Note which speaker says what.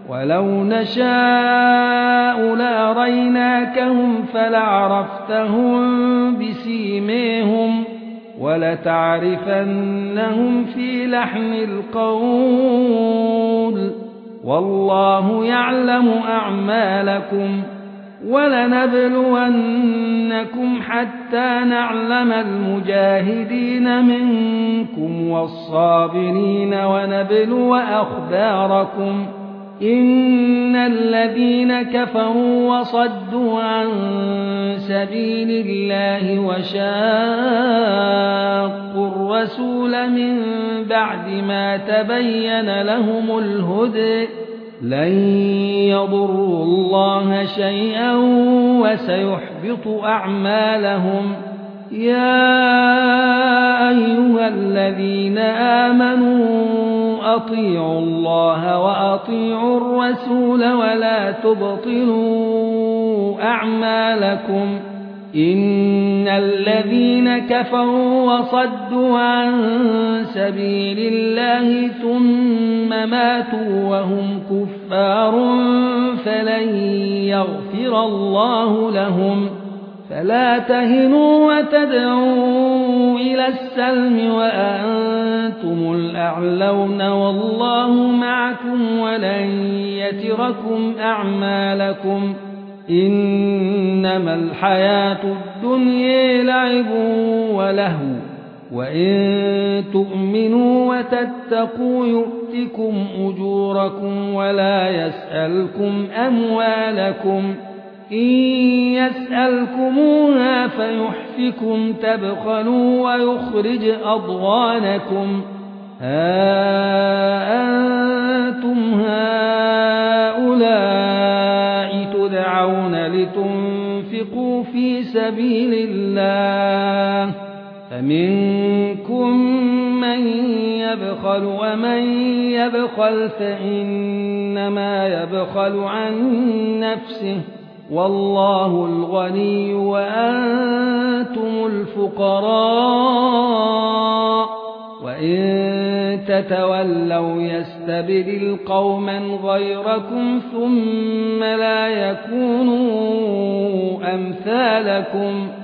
Speaker 1: ولو نشاء لأريناكهم فلعرفتهم بسيماهم ولتعرفنهم في لحن القول والله يعلم أعمالكم ولنبلونكم حتى نعلم المجاهدين منكم والصابرين ونبلو أخباركم إن الذين كفروا وصدوا عن سبيل الله وشاقوا الرسول من بعد ما تبين لهم الهدى لن يضروا الله شيئا وسيحبط أعمالهم يا أيها الذين آمنوا أطيعوا الله وأطيعوا الرسول ولا تبطلوا أعمالكم إن الذين كفروا وصدوا عن سبيل الله ثم ماتوا وهم كفار فلن يغفر الله لهم فلا تهنوا وتدعوا إلى السلم وأنتم الأعلون والله معكم ولن يتركم أعمالكم إنما الحياة الدنيا لعب ولهو وإن تؤمنوا وتتقوا يؤتكم أجوركم ولا يسألكم أموالكم إن يسألكموها فيحفكم تبخلوا ويخرج أضغانكم ها أنتم هؤلاء تدعون لتنفقوا في سبيل الله فمنكم من يبخل ومن يبخل فإنما يبخل عن نفسه والله الغني وأنتم الفقراء وإن تتولوا يستبدل قوما غيركم ثم لا يكونوا أمثالكم